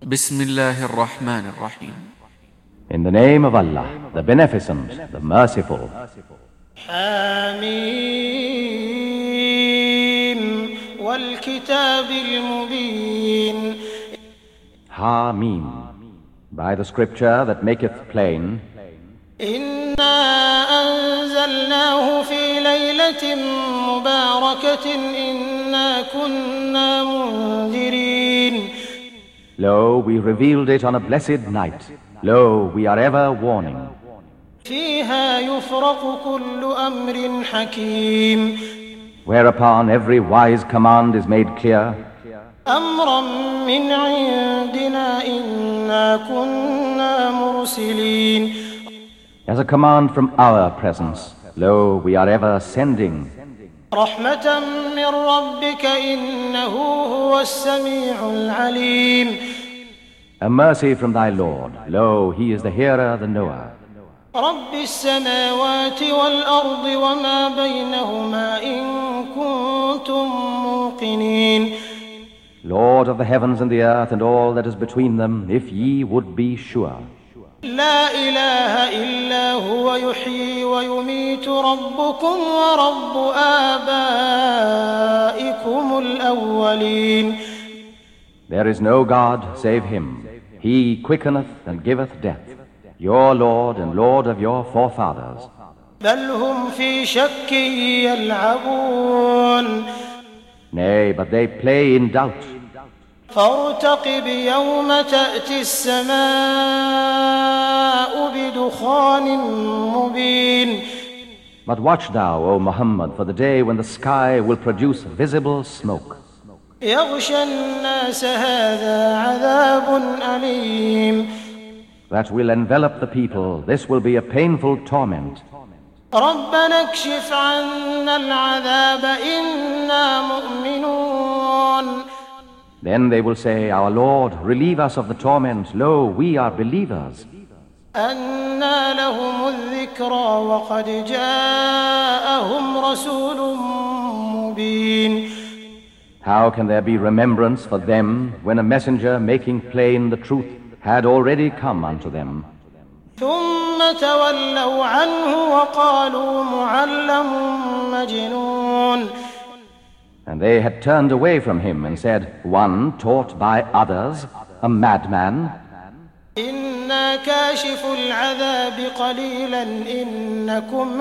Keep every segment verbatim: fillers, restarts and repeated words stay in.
بسم الله الرحمن الرحيم. In the name of Allah, the Beneficent, the Merciful. حاميم والكتاب المبين. Hamim, by the scripture that maketh plain. إنا أنزلناه في ليلة مباركة إنا كنا منذرين. Lo, we revealed it on a blessed night. Lo, we are ever warning. فيها يفرق كل أمر حكيم. Whereupon every wise command is made clear. أمرا من عندنا إنا كنا مرسلين. As a command from our presence, lo, we are ever sending. رحمة من ربك إنه هو السميع العليم. A mercy from thy Lord, lo, he is the hearer, the knower. رب السماوات والأرض وما بينهما إن كنتم موقنين. Lord of the heavens and the earth and all that is between them, if ye would be sure. لا إله إلا هو يحيي ويميت ربكم ورب آبائكم الأولين. There is no God save him. He quickeneth and giveth death. Your Lord and Lord of your forefathers. بل هم في شك يلعبون. Nay, but they play in doubt. فارتقب يوم تأتي السماء بدخان مبين. But watch thou, O Muhammad, for the day when the sky will produce visible smoke. يغشى الناس هذا عذاب أليم. That will envelop the people. This will be a painful torment. ربنا اكشف عنا العذاب إنا مؤمنون. Then they will say, Our Lord, relieve us of the torment. Lo, we are believers. أنى لهم الذكرى وقد جاءهم رسول مبين. How can there be remembrance for them when a messenger making plain the truth had already come unto them? ثم تولوا عنه وقالوا معلم مجنون. And they had turned away from him and said, One taught by others, a madman. إنا كاشف العذاب قليلا إنكم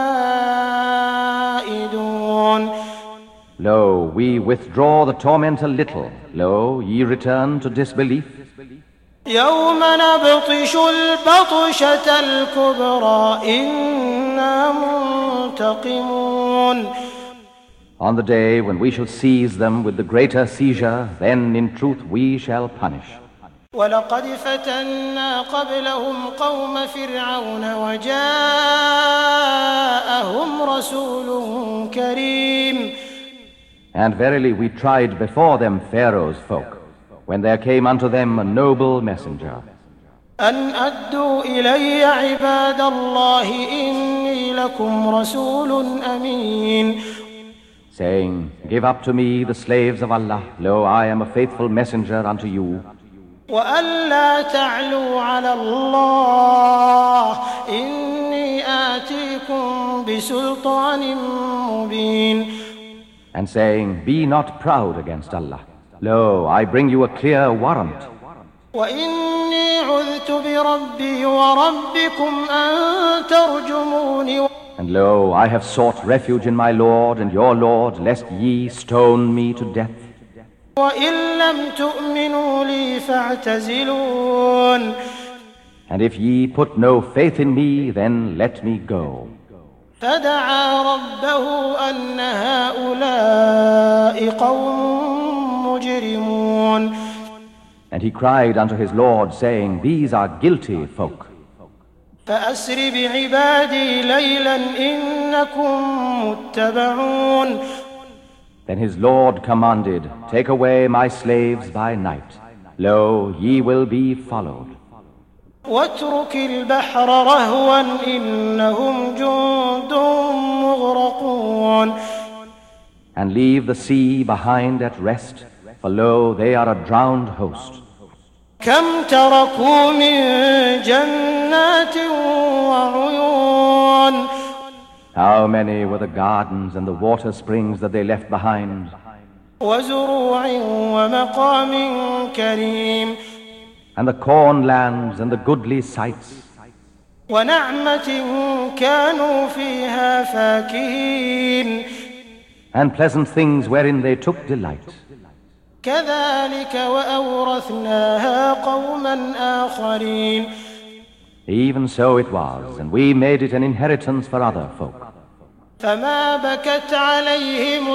عائدون. Lo, we withdraw the torment a little. Lo, ye return to disbelief. يوم نبطش البطشة الكبرى إنا منتقمون. On the day when we shall seize them with the greater seizure, then in truth we shall punish. ولقد فتنا قبلهم قوم فرعون وجاءهم رسول كريم. And verily we tried before them Pharaoh's folk, when there came unto them a noble messenger. أن أدوا إلي عباد الله إني لكم رسول أمين. Saying, Give up to me the slaves of Allah. Lo, I am a faithful messenger unto you. وألا تعلوا على الله إني آتيكم بسلطان مبين. And saying, Be not proud against Allah. Lo, I bring you a clear warrant. وإني عذت بربي وربكم أن ترجموني. And lo, I have sought refuge in my Lord and your Lord, lest ye stone me to death. وإن لم تؤمنوا لي فاعتزلون. And if ye put no faith in me, then let me go. فدعا ربه أن هؤلاء قوم مجرمون. And he cried unto his Lord, saying, These are guilty folk. فأسر بعبادي ليلا إنكم متبعون. Then his Lord commanded, Take away my slaves by night. Lo, ye will be followed. واترك البحر رهوا إنهم جند مغرقون. And leave the sea behind at rest, for lo, they are a drowned host. كم تركوا من جنات وعيون. How many were the gardens and the water springs that they left behind? وزروع ومقام كريم. And the cornlands and the goodly sites. ونعمة كانوا فيها فاكهين. And pleasant things wherein they took delight. كذلك وأورثناها قوما آخرين. Even so it was, and we made it an inheritance for other folk. فما بكت عليهم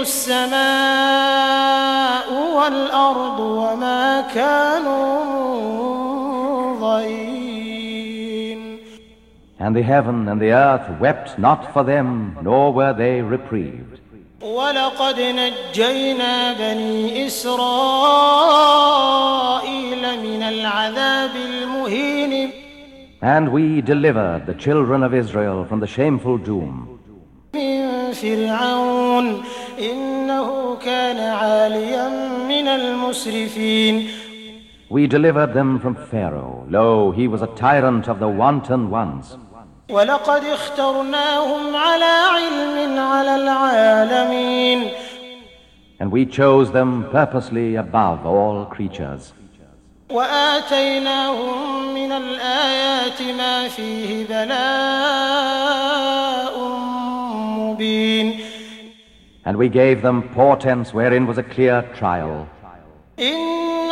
السماء والأرض وما كانوا منظرين. And the heaven and the earth wept not for them, nor were they reprieved. ولقد نجينا بني إسرائيل من العذاب المهين. And we delivered the children of Israel from the shameful doom. من فرعون إنه كان عاليا من المسرفين. We delivered them from Pharaoh. Lo, he was a tyrant of the wanton ones. ولقد اخترناهم على علم على العالمين. And we chose them purposely above all creatures. وآتيناهم من الآيات ما فيه بلاء مبين. And we gave them portents wherein was a clear trial. إن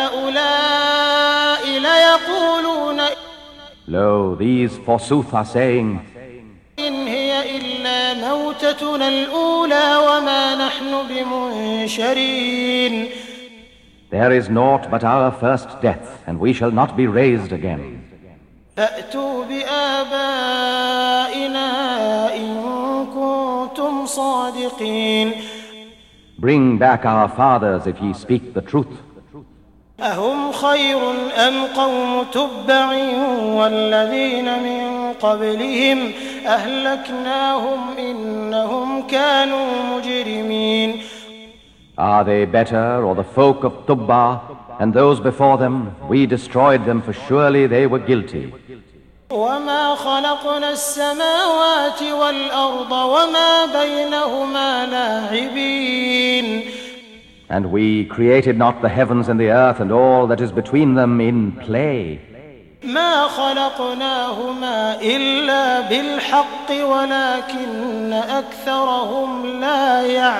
هؤلاء ليقولون Lo, these forsooth are saying, إن هي إلا موتتنا الأولى وما نحن بمنشرين. there is naught but our first death, and we shall not be raised again. فأتوا بآبائنا إن كنتم صادقين. Bring back our fathers if ye speak the truth. أهم خير أم قوم تبع والذين من قبلهم أهلكناهم إنهم كانوا مجرمين. Are they better, or the folk of Tubba, and those before them? We destroyed them, for surely they were guilty. وما خلقنا السماوات والأرض وما بينهما لاعبين. And we created not the heavens and the earth and all that is between them in play. ما خلقناهما إلا بالحق ولكن أكثرهم لا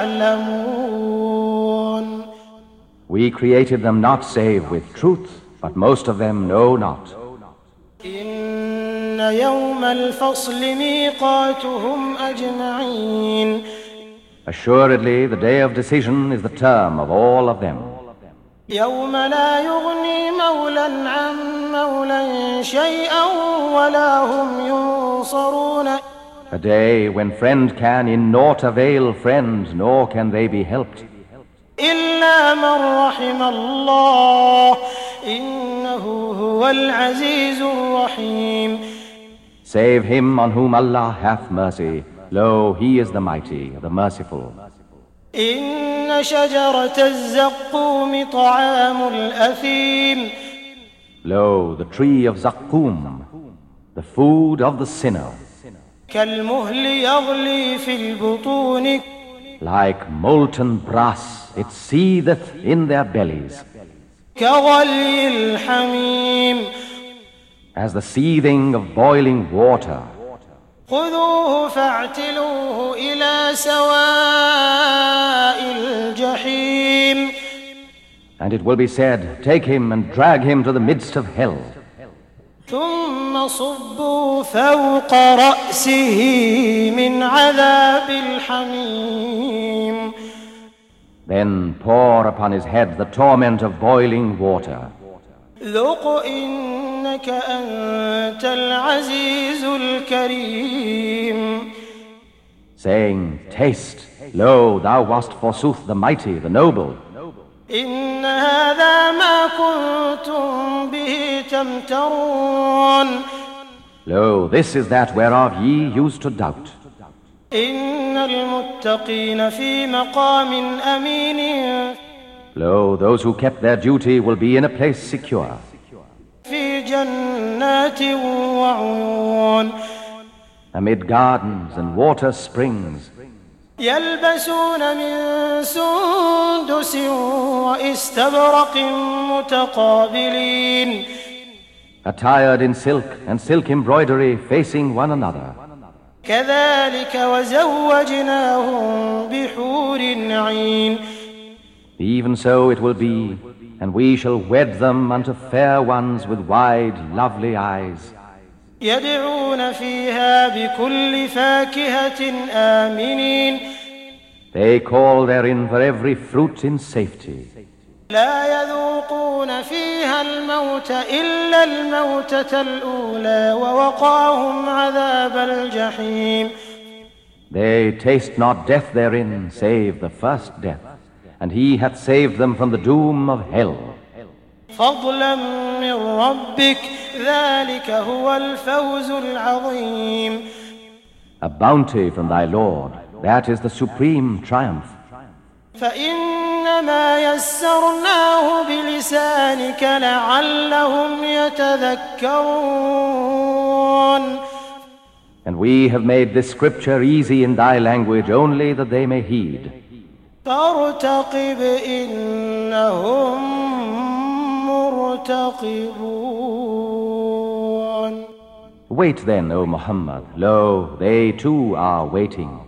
يعلمون. We created them not save with truth, but most of them know not. إن يوم الفصل ميقاتهم أجمعين. Assuredly, the day of decision is the term of all of them. يوم لا يغني مولا عن مولا شيئا ولا هم ينصرون. A day when friend can in naught avail friend, nor can they be helped. إلا من رحم الله إنه هو العزيز الرحيم. Save him on whom Allah hath mercy. Lo, he is the mighty, the merciful. إن شجرة الزقوم طعام الأثيم. Lo, the tree of Zaqqum, the food of the sinner. كالمهل يغلي في البطون. Like molten brass, it seetheth in their bellies. كغلي الحميم. As the seething of boiling water. خذوه فاعتلوه إلى سواء الجحيم. And it will be said, take him and drag him to the midst of hell. ثم صبوا فوق رأسه من عذاب الحميم. Then pour upon his head the torment of boiling water. ذق إنك أنت العزيز الكريم. Saying, taste, lo, thou wast forsooth the mighty, the noble. إن هذا ما كنتم به تمترون. Lo, this is that whereof ye used to doubt. إن المتقين في مقام أمين. Lo, those who kept their duty will be in a place secure. في جنات وعيون amid gardens and water springs, يلبسون من سندس وإستبرق متقابلين attired in silk and silk embroidery, facing one another. كذلك وزوجناهم بحور عين. Even so it will be, and we shall wed them unto fair ones with wide, lovely eyes. يدعون فيها بكل فاكهة آمنين. They call therein for every fruit in safety. لا يذوقون فيها الموت إلا الموتة الأولى ووقاهم عذاب الجحيم. They taste not death therein, save the first death, and he hath saved them from the doom of hell. فضلا من ربك ذلك هو الفوز العظيم. A bounty from thy Lord, that is the supreme triumph. فإنما يسرناه بلسانك لعلهم يتذكرون. And we have made this scripture easy in thy language only that they may heed. فارتقب إنهم مرتقبون. Wait then, O Muhammad, lo, they too are waiting.